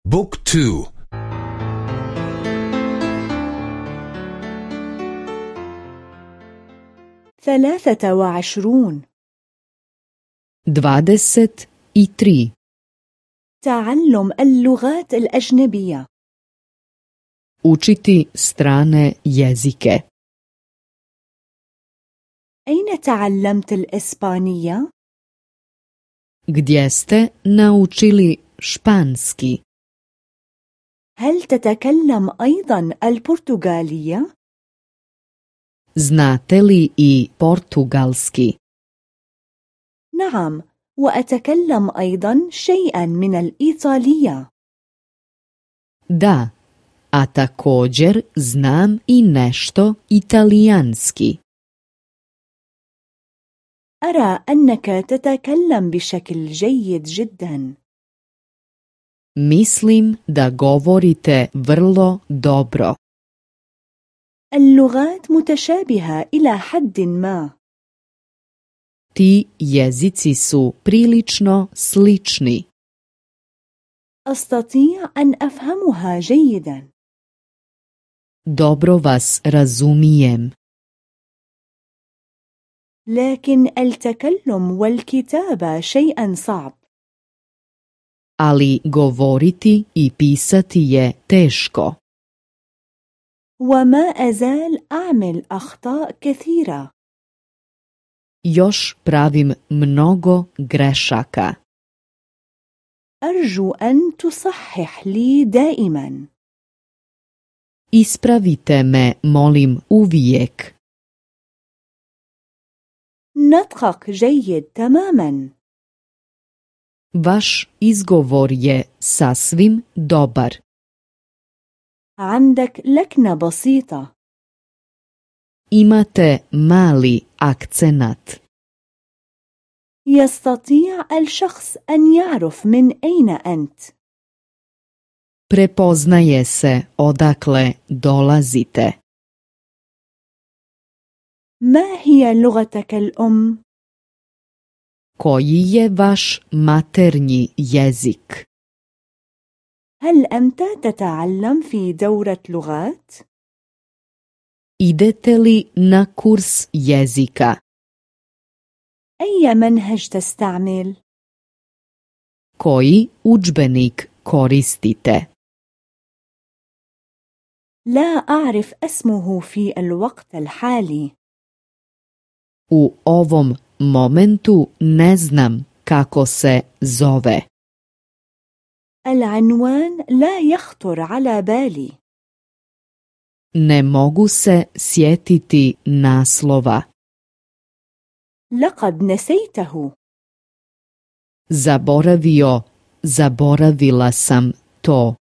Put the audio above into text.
بوك تو. 23. 23. تعلم اللغات الأجنبية. Učiti strane jezike. أين تعلمت الإسبانية؟ Gdje ste naučili španski? هل تتكلم أيضا البرتغالية؟ Znate li i portugalski? نعم، وأتكلم أيضا شيئا من الإيطالية. Da, a također znam i nešto italijanski. أرى أنك تتكلم بشكل جيد جدا. Mislim da govorite vrlo dobro. اللغات متشابهة إلى حد ما. Ti jezici su prilično slični. أستطيع أن أفهمها جيدا. Dobro vas razumijem. لكن التكلم والكتابة شيء صعب. Ali govoriti i pisati je teško. وما أزال أعمل أخطاء كثيرة. Još pravim mnogo grešaka. أرجو أن تصحح لي دائما. Ispravite me, molim, uvijek. نطقك جيد تماما. Vaš izgovor je sasvim dobar. عندك لكنة بسيطة. Imate mali akcenat. يستطيع الشخص أن يعرف من أين أنت. Prepoznaje se odakle dolazite. ما هي لغتك الأم؟ Koji je vaš maternji jezik? هل أنت تتعلم في دورة لغات؟ Idete li na kurs jezika? أي منهج تستعمل؟ Koji udžbenik koristite? لا أعرف اسمه في الوقت الحالي. U ovom momentu ne znam kako se zove. العنوان لا يخطر على بالي. Ne mogu se sjetiti naslova. لقد نسيته. Zaboravio, zaboravila sam to.